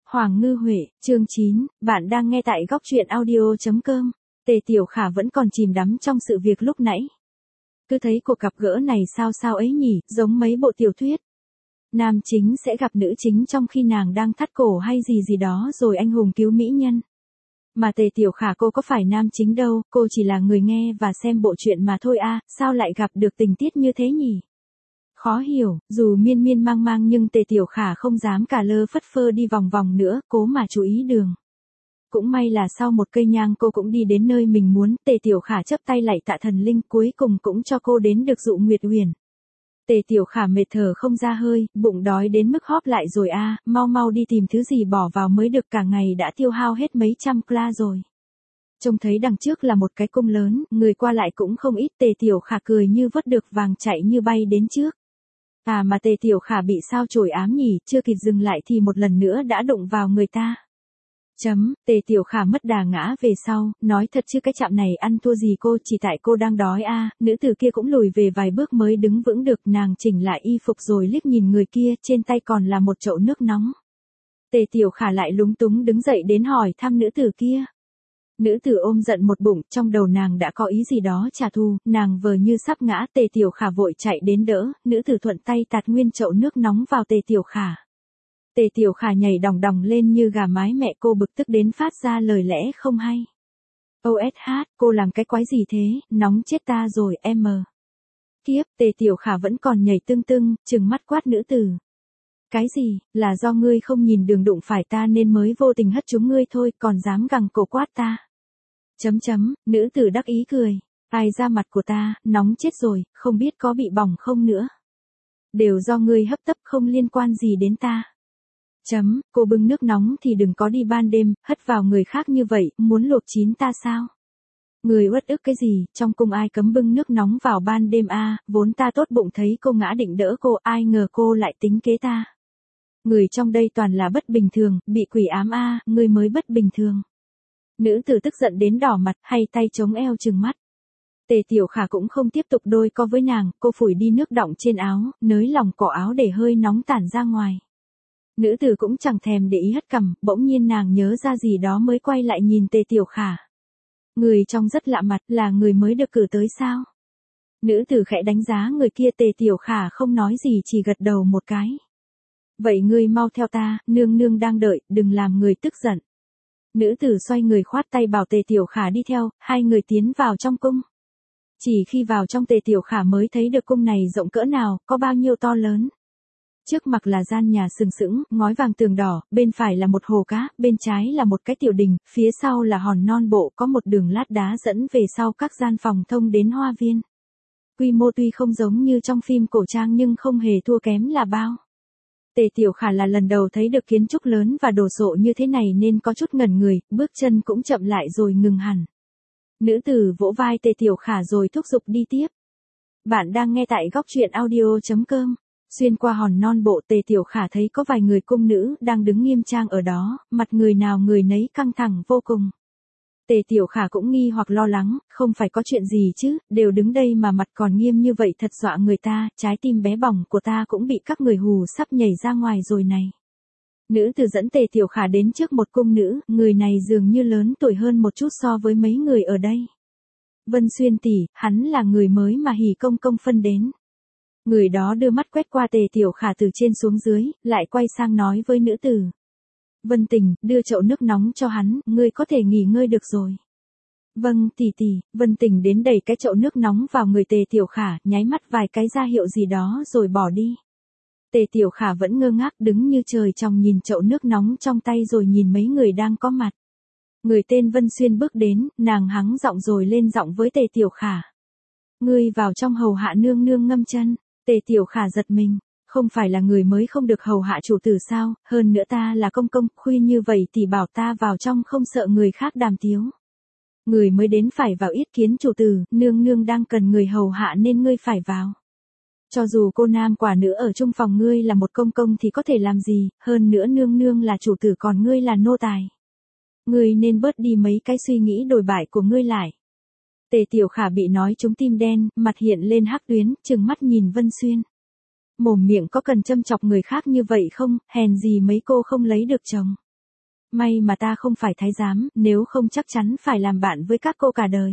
Hoàng Ngư Huệ, chương 9, bạn đang nghe tại góc truyện audio.com. Tề Tiểu Khả vẫn còn chìm đắm trong sự việc lúc nãy. Cứ thấy cuộc gặp gỡ này sao ấy nhỉ, giống mấy bộ tiểu thuyết. Nam chính sẽ gặp nữ chính trong khi nàng đang thắt cổ hay gì đó rồi anh hùng cứu mỹ nhân. Mà Tề Tiểu Khả cô có phải nam chính đâu, cô chỉ là người nghe và xem bộ truyện mà thôi à, sao lại gặp được tình tiết như thế nhỉ? Khó hiểu, dù miên miên mang mang nhưng Tề Tiểu Khả không dám cả lơ phất phơ đi vòng vòng nữa, cố mà chú ý đường. Cũng may là sau một cây nhang cô cũng đi đến nơi mình muốn, Tề Tiểu Khả chắp tay lạy tạ thần linh cuối cùng cũng cho cô đến được Dụ Nguyệt Huyền. Tề Tiểu Khả mệt thở không ra hơi, bụng đói đến mức hóp lại rồi à, mau đi tìm thứ gì bỏ vào mới được, cả ngày đã tiêu hao hết mấy trăm kla rồi. Trông thấy đằng trước là một cái cung lớn, người qua lại cũng không ít, Tề Tiểu Khả cười như vớt được vàng chạy như bay đến trước. À mà Tề Tiểu Khả bị sao chổi ám nhỉ, chưa kịp dừng lại thì một lần nữa đã đụng vào người ta. Tề Tiểu Khả mất đà ngã về sau, nói thật chứ cái chạm này ăn thua gì cô, chỉ tại cô đang đói à, nữ tử kia cũng lùi về vài bước mới đứng vững được, nàng chỉnh lại y phục rồi liếc nhìn người kia, trên tay còn là một chậu nước nóng. Tề Tiểu Khả lại lúng túng đứng dậy đến hỏi thăm nữ tử kia. Nữ tử ôm giận một bụng, trong đầu nàng đã có ý gì đó trả thù, nàng vờ như sắp ngã, Tề Tiểu Khả vội chạy đến đỡ, nữ tử thuận tay tạt nguyên chậu nước nóng vào Tề Tiểu Khả. Tề Tiểu Khả nhảy đòng đòng lên như gà mái, mẹ cô bực tức đến phát ra lời lẽ không hay. OSH, cô làm cái quái gì thế, nóng chết ta rồi em. Kiếp, Tề Tiểu Khả vẫn còn nhảy tưng, trừng mắt quát nữ tử. Cái gì, là do ngươi không nhìn đường đụng phải ta nên mới vô tình hất trúng ngươi thôi, còn dám gằng cổ quát ta. Nữ tử đắc ý cười. Ai ra mặt của ta, nóng chết rồi, không biết có bị bỏng không nữa. Đều do ngươi hấp tấp, không liên quan gì đến ta. Cô bưng nước nóng thì đừng có đi ban đêm, hất vào người khác như vậy, muốn luộc chín ta sao? Người uất ức cái gì, trong cung ai cấm bưng nước nóng vào ban đêm à, vốn ta tốt bụng thấy cô ngã định đỡ cô, ai ngờ cô lại tính kế ta. Người trong đây toàn là bất bình thường, bị quỷ ám à, ngươi mới bất bình thường. Nữ tử tức giận đến đỏ mặt, hay tay chống eo trừng mắt. Tề Tiểu Khả cũng không tiếp tục đôi co với nàng, cô phủi đi nước đọng trên áo, nới lòng cổ áo để hơi nóng tản ra ngoài. Nữ tử cũng chẳng thèm để ý hất cằm, bỗng nhiên nàng nhớ ra gì đó mới quay lại nhìn Tề Tiểu Khả. Người trong rất lạ mặt, là người mới được cử tới sao? Nữ tử khẽ đánh giá người kia, Tề Tiểu Khả không nói gì chỉ gật đầu một cái. Vậy ngươi mau theo ta, nương đang đợi, đừng làm người tức giận. Nữ tử xoay người khoát tay bảo Tề Tiểu Khả đi theo, hai người tiến vào trong cung. Chỉ khi vào trong Tề Tiểu Khả mới thấy được cung này rộng cỡ nào, có bao nhiêu to lớn. Trước mặt là gian nhà sừng sững, ngói vàng tường đỏ, bên phải là một hồ cá, bên trái là một cái tiểu đình, phía sau là hòn non bộ, có một đường lát đá dẫn về sau các gian phòng thông đến hoa viên. Quy mô tuy không giống như trong phim cổ trang nhưng không hề thua kém là bao. Tề Tiểu Khả là lần đầu thấy được kiến trúc lớn và đồ sộ như thế này nên có chút ngẩn người, bước chân cũng chậm lại rồi ngừng hẳn. Nữ tử vỗ vai Tề Tiểu Khả rồi thúc giục đi tiếp. Bạn đang nghe tại góc truyện audio.com. Xuyên qua hòn non bộ, Tề Tiểu Khả thấy có vài người cung nữ đang đứng nghiêm trang ở đó, mặt người nào người nấy căng thẳng vô cùng. Tề Tiểu Khả cũng nghi hoặc lo lắng, không phải có chuyện gì chứ, đều đứng đây mà mặt còn nghiêm như vậy thật dọa người ta, trái tim bé bỏng của ta cũng bị các người hù sắp nhảy ra ngoài rồi này. Nữ tử dẫn Tề Tiểu Khả đến trước một cung nữ, người này dường như lớn tuổi hơn một chút so với mấy người ở đây. Vân Xuyên tỷ, hắn là người mới mà Hỉ công phân đến. Người đó đưa mắt quét qua Tề Tiểu Khả từ trên xuống dưới, lại quay sang nói với nữ tử. Vân Tình, đưa chậu nước nóng cho hắn, ngươi có thể nghỉ ngơi được rồi. Vâng tỷ, Vân Tình đến đẩy cái chậu nước nóng vào người Tề Tiểu Khả, nháy mắt vài cái ra hiệu gì đó rồi bỏ đi. Tề Tiểu Khả vẫn ngơ ngác đứng như trời trồng nhìn chậu nước nóng trong tay rồi nhìn mấy người đang có mặt. Người tên Vân Xuyên bước đến, nàng hắng giọng rồi lên giọng với Tề Tiểu Khả. Ngươi vào trong hầu hạ nương ngâm chân. Tề Tiểu Khả giật mình, không phải là người mới không được hầu hạ chủ tử sao, hơn nữa ta là công, khuya như vậy thì bảo ta vào trong không sợ người khác đàm tiếu. Người mới đến phải vào yết kiến chủ tử, nương đang cần người hầu hạ nên ngươi phải vào. Cho dù cô nam quả nữ ở chung phòng ngươi là một công thì có thể làm gì, hơn nữa nương là chủ tử còn ngươi là nô tài. Ngươi nên bớt đi mấy cái suy nghĩ đồi bại của ngươi lại. Tề Tiểu Khả bị nói trúng tim đen, mặt hiện lên hắc tuyến, trừng mắt nhìn Vân Xuyên. Mồm miệng có cần châm chọc người khác như vậy không, hèn gì mấy cô không lấy được chồng. May mà ta không phải thái giám, nếu không chắc chắn phải làm bạn với các cô cả đời.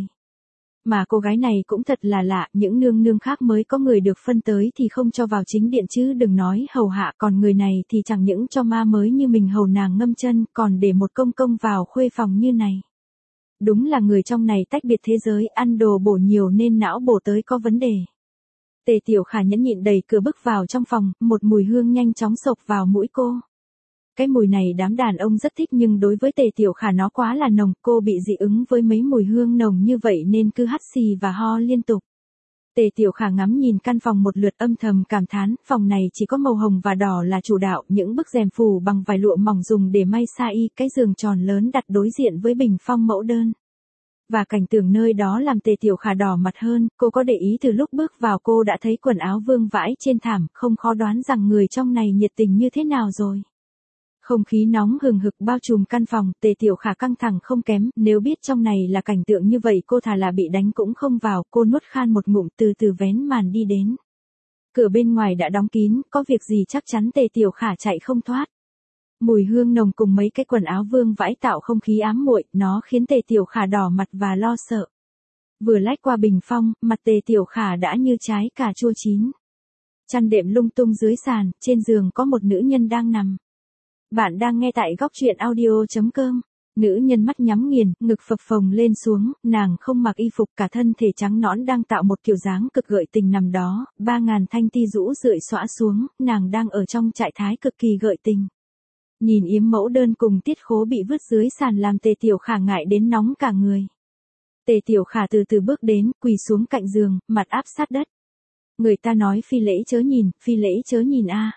Mà cô gái này cũng thật là lạ, những nương nương khác mới có người được phân tới thì không cho vào chính điện chứ đừng nói hầu hạ, còn người này thì chẳng những cho ma mới như mình hầu nàng ngâm chân, còn để một công công vào khuê phòng như này. Đúng là người trong này tách biệt thế giới, ăn đồ bổ nhiều nên não bổ tới có vấn đề. Tề Tiểu Khả nhẫn nhịn đẩy cửa bước vào trong phòng, một mùi hương nhanh chóng xộc vào mũi cô. Cái mùi này đám đàn ông rất thích nhưng đối với Tề Tiểu Khả nó quá là nồng, cô bị dị ứng với mấy mùi hương nồng như vậy nên cứ hắt xì và ho liên tục. Tề Tiểu Khả ngắm nhìn căn phòng một lượt âm thầm cảm thán, phòng này chỉ có màu hồng và đỏ là chủ đạo, những bức rèm phủ bằng vải lụa mỏng dùng để may sa y, cái giường tròn lớn đặt đối diện với bình phong mẫu đơn. Và cảnh tượng nơi đó làm Tề Tiểu Khả đỏ mặt hơn, cô có để ý từ lúc bước vào cô đã thấy quần áo vương vãi trên thảm, không khó đoán rằng người trong này nhiệt tình như thế nào rồi. Không khí nóng hừng hực bao trùm căn phòng, Tề Tiểu Khả căng thẳng không kém, nếu biết trong này là cảnh tượng như vậy cô thà là bị đánh cũng không vào, cô nuốt khan một ngụm từ từ vén màn đi đến. Cửa bên ngoài đã đóng kín, có việc gì chắc chắn Tề Tiểu Khả chạy không thoát. Mùi hương nồng cùng mấy cái quần áo vương vãi tạo không khí ám muội, nó khiến Tề Tiểu Khả đỏ mặt và lo sợ. Vừa lách qua bình phong, mặt Tề Tiểu Khả đã như trái cà chua chín. Chăn đệm lung tung dưới sàn, trên giường có một nữ nhân đang nằm. Bạn đang nghe tại góc truyện audio.com. Nữ nhân mắt nhắm nghiền, ngực phập phồng lên xuống, nàng không mặc y phục, cả thân thể trắng nõn đang tạo một kiểu dáng cực gợi tình nằm đó, 3.000 thanh ti rũ rượi xõa xuống, nàng đang ở trong trạng thái cực kỳ gợi tình. Nhìn yếm mẫu đơn cùng tiết khố bị vứt dưới sàn làm Tề Tiểu Khả ngại đến nóng cả người. Tề Tiểu Khả từ từ bước đến, quỳ xuống cạnh giường, mặt áp sát đất. Người ta nói phi lễ chớ nhìn a.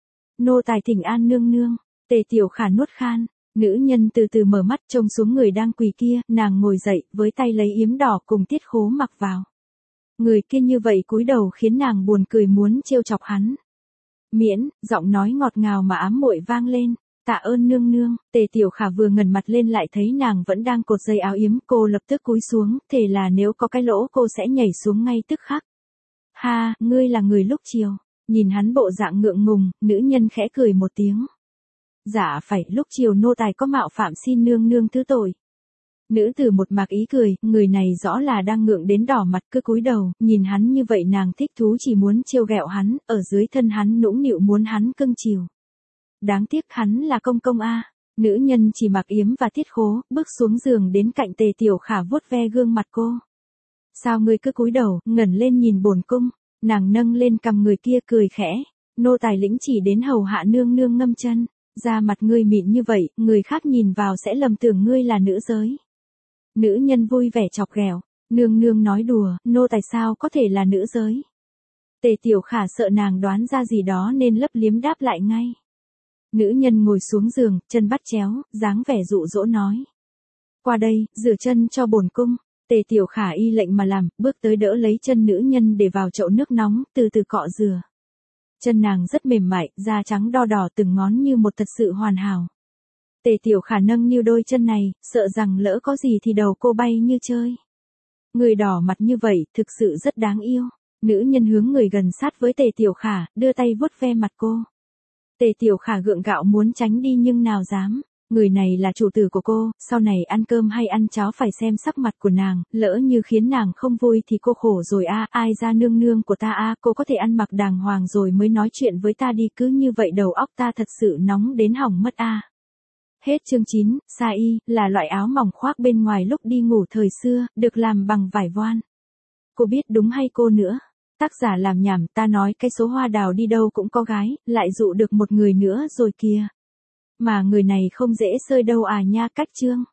Nô tài thỉnh an nương nương. Tề Tiểu Khả nuốt khan, nữ nhân từ từ mở mắt trông xuống người đang quỳ kia, nàng ngồi dậy, với tay lấy yếm đỏ cùng tiết khố mặc vào. Người kia như vậy cúi đầu khiến nàng buồn cười muốn trêu chọc hắn. Miễn, giọng nói ngọt ngào mà ám muội vang lên, tạ ơn nương nương. Tề Tiểu Khả vừa ngẩng mặt lên lại thấy nàng vẫn đang cột dây áo yếm, cô lập tức cúi xuống, thề là nếu có cái lỗ cô sẽ nhảy xuống ngay tức khắc. Ha, ngươi là người lúc chiều. Nhìn hắn bộ dạng ngượng ngùng, nữ nhân khẽ cười một tiếng. Dạ phải, lúc chiều nô tài có mạo phạm xin nương nương thứ tội. Nữ tử một mạc ý cười, người này rõ là đang ngượng đến đỏ mặt cứ cúi đầu, nhìn hắn như vậy nàng thích thú chỉ muốn trêu ghẹo hắn, ở dưới thân hắn nũng nịu muốn hắn cưng chiều. Đáng tiếc hắn là công công a. Nữ nhân chỉ mặc yếm và tiết khố, bước xuống giường đến cạnh Tề Tiểu Khả vuốt ve gương mặt cô. Sao ngươi cứ cúi đầu, ngẩng lên nhìn bổn cung, nàng nâng lên cằm người kia cười khẽ, nô tài lĩnh chỉ đến hầu hạ nương nương ngâm chân. Da mặt ngươi mịn như vậy, người khác nhìn vào sẽ lầm tưởng ngươi là nữ giới. Nữ nhân vui vẻ chọc ghẹo, nương nương nói đùa, nô tài sao có thể là nữ giới. Tề Tiểu Khả sợ nàng đoán ra gì đó nên lấp liếm đáp lại ngay. Nữ nhân ngồi xuống giường, chân bắt chéo, dáng vẻ dụ dỗ nói. Qua đây, rửa chân cho bổn cung. Tề Tiểu Khả y lệnh mà làm, bước tới đỡ lấy chân nữ nhân để vào chậu nước nóng, từ từ cọ rửa. Chân nàng rất mềm mại, da trắng đo đỏ từng ngón như một thật sự hoàn hảo. Tề Tiểu Khả nâng niu đôi chân này, sợ rằng lỡ có gì thì đầu cô bay như chơi. Người đỏ mặt như vậy, thực sự rất đáng yêu. Nữ nhân hướng người gần sát với Tề Tiểu Khả, đưa tay vuốt ve mặt cô. Tề Tiểu Khả gượng gạo muốn tránh đi nhưng nào dám. Người này là chủ tử của cô, sau này ăn cơm hay ăn cháo phải xem sắc mặt của nàng, lỡ như khiến nàng không vui thì cô khổ rồi a. Ai ra nương nương của ta a, cô có thể ăn mặc đàng hoàng rồi mới nói chuyện với ta đi, cứ như vậy đầu óc ta thật sự nóng đến hỏng mất a. Hết chương 9, sa y, là loại áo mỏng khoác bên ngoài lúc đi ngủ thời xưa, được làm bằng vải voan. Cô biết đúng hay cô nữa? Tác giả làm nhảm, ta nói cái số hoa đào đi đâu cũng có gái, lại dụ được một người nữa rồi kìa. Mà người này không dễ sơi đâu à nha. Cách chương